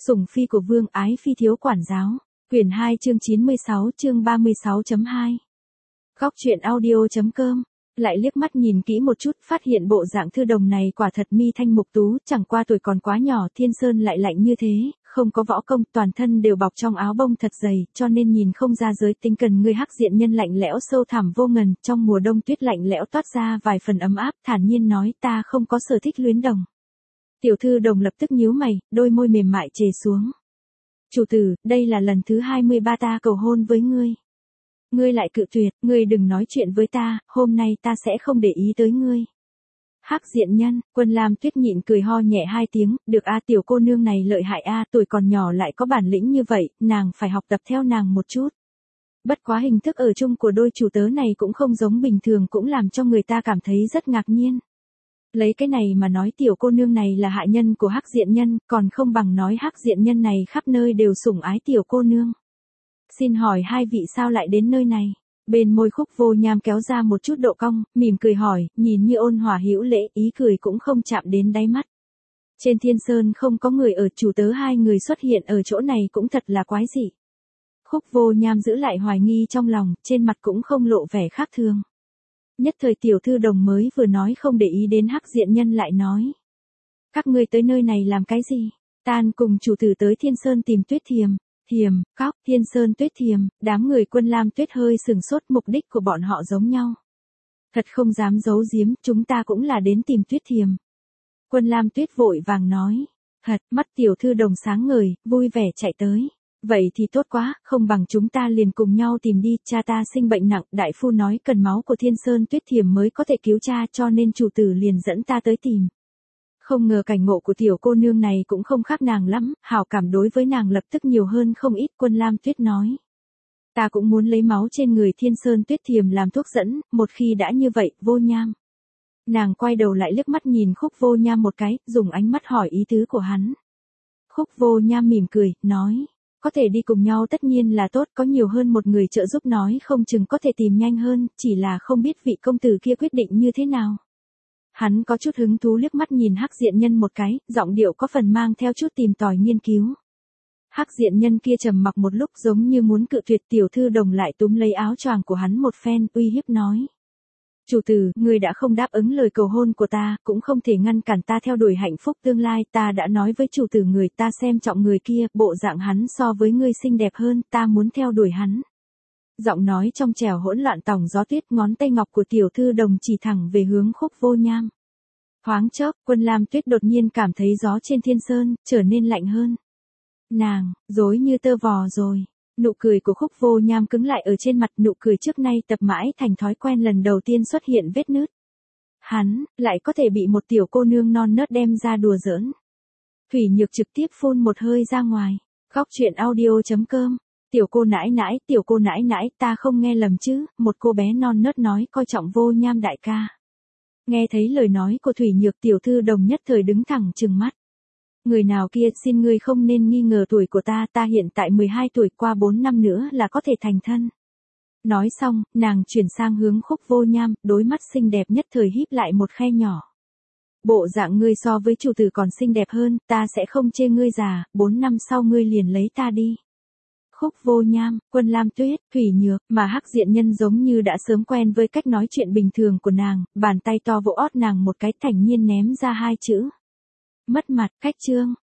Sủng phi của vương, ái phi thiếu quản giáo. Quyển 2 chương 96 chương 36.2. Góc truyện audio.com. Lại liếc mắt nhìn kỹ một chút, phát hiện bộ dạng Thư Đồng này quả thật mi thanh mục tú, chẳng qua tuổi còn quá nhỏ. Thiên Sơn lại lạnh như thế, không có võ công, toàn thân đều bọc trong áo bông thật dày, cho nên nhìn không ra giới tính. Cần người Hắc Diện Nhân lạnh lẽo sâu thẳm vô ngần, trong mùa đông tuyết lạnh lẽo toát ra vài phần ấm áp, thản nhiên nói: ta không có sở thích luyến đồng. Tiểu Thư Đồng lập tức nhíu mày, đôi môi mềm mại trề xuống. Chủ tử, đây là lần thứ 23 ta cầu hôn với ngươi. Ngươi lại cự tuyệt, ngươi đừng nói chuyện với ta, hôm nay ta sẽ không để ý tới ngươi. Hắc Diện Nhân, Quân Lam Tuyết nhịn cười ho nhẹ hai tiếng, được a, tiểu cô nương này lợi hại a, tuổi còn nhỏ lại có bản lĩnh như vậy, nàng phải học tập theo nàng một chút. Bất quá hình thức ở chung của đôi chủ tớ này cũng không giống bình thường, cũng làm cho người ta cảm thấy rất ngạc nhiên. Lấy cái này mà nói tiểu cô nương này là hạ nhân của Hắc Diện Nhân, còn không bằng nói Hắc Diện Nhân này khắp nơi đều sủng ái tiểu cô nương. Xin hỏi hai vị sao lại đến nơi này? Bên môi Khúc Vô Nham kéo ra một chút độ cong, mỉm cười hỏi, nhìn như ôn hòa hữu lễ, ý cười cũng không chạm đến đáy mắt. Trên Thiên Sơn không có người ở, chủ tớ hai người xuất hiện ở chỗ này cũng thật là quái dị. Khúc Vô Nham giữ lại hoài nghi trong lòng, trên mặt cũng không lộ vẻ khác thường. Nhất thời Tiểu Thư Đồng mới vừa nói không để ý đến Hắc Diện Nhân lại nói. Các ngươi tới nơi này làm cái gì? Tan cùng chủ tử tới Thiên Sơn tìm Tuyết Thiềm. Thiềm, Cóc, Thiên Sơn Tuyết Thiềm, đám người Quân Lam Tuyết hơi sừng sốt, mục đích của bọn họ giống nhau. Thật không dám giấu giếm, chúng ta cũng là đến tìm Tuyết Thiềm. Quân Lam Tuyết vội vàng nói. Thật, mắt Tiểu Thư Đồng sáng ngời, vui vẻ chạy tới. Vậy thì tốt quá, không bằng chúng ta liền cùng nhau tìm đi, cha ta sinh bệnh nặng, đại phu nói cần máu của Thiên Sơn Tuyết Thiềm mới có thể cứu cha, cho nên chủ tử liền dẫn ta tới tìm. Không ngờ cảnh ngộ của tiểu cô nương này cũng không khác nàng lắm, hảo cảm đối với nàng lập tức nhiều hơn không ít. Quân Lam Tuyết nói. Ta cũng muốn lấy máu trên người Thiên Sơn Tuyết Thiềm làm thuốc dẫn, một khi đã như vậy, Vô Nham. Nàng quay đầu lại liếc mắt nhìn Khúc Vô Nham một cái, dùng ánh mắt hỏi ý tứ của hắn. Khúc Vô Nham mỉm cười, nói. Có thể đi cùng nhau tất nhiên là tốt, có nhiều hơn một người trợ giúp nói không chừng có thể tìm nhanh hơn, chỉ là không biết vị công tử kia quyết định như thế nào. Hắn có chút hứng thú liếc mắt nhìn Hắc Diện Nhân một cái, giọng điệu có phần mang theo chút tìm tòi nghiên cứu. Hắc Diện Nhân kia trầm mặc một lúc giống như muốn cự tuyệt. Tiểu Thư Đồng lại túm lấy áo choàng của hắn một phen, uy hiếp nói. Chủ tử, người đã không đáp ứng lời cầu hôn của ta, cũng không thể ngăn cản ta theo đuổi hạnh phúc tương lai. Ta đã nói với chủ tử người ta xem trọng người kia, bộ dạng hắn so với ngươi xinh đẹp hơn, ta muốn theo đuổi hắn. Giọng nói trong trẻo hỗn loạn tòng gió tuyết, ngón tay ngọc của Tiểu Thư Đồng chỉ thẳng về hướng Khúc Vô Nham. Thoáng chốc, Quân Lam Tuyết đột nhiên cảm thấy gió trên Thiên Sơn trở nên lạnh hơn. Nàng, rối như tơ vò rồi. Nụ cười của Khúc Vô Nham cứng lại ở trên mặt, nụ cười trước nay tập mãi thành thói quen lần đầu tiên xuất hiện vết nứt. Hắn, lại có thể bị một tiểu cô nương non nớt đem ra đùa giỡn. Thủy Nhược trực tiếp phun một hơi ra ngoài. Góc truyện audio.com. Tiểu cô nãi nãi, ta không nghe lầm chứ, một cô bé non nớt nói coi trọng Vô Nham đại ca. Nghe thấy lời nói của Thủy Nhược, Tiểu Thư Đồng nhất thời đứng thẳng trừng mắt. Người nào kia, xin ngươi không nên nghi ngờ tuổi của ta, ta hiện tại 12 tuổi, qua 4 năm nữa là có thể thành thân. Nói xong, nàng chuyển sang hướng Khúc Vô Nham, đôi mắt xinh đẹp nhất thời híp lại một khe nhỏ. Bộ dạng ngươi so với chủ tử còn xinh đẹp hơn, ta sẽ không chê ngươi già, 4 năm sau ngươi liền lấy ta đi. Khúc Vô Nham, Quân Lam Tuyết, Thủy Nhược, mà Hắc Diện Nhân giống như đã sớm quen với cách nói chuyện bình thường của nàng, bàn tay to vỗ ót nàng một cái, thản nhiên ném ra hai chữ. Mất mặt. Khách trương.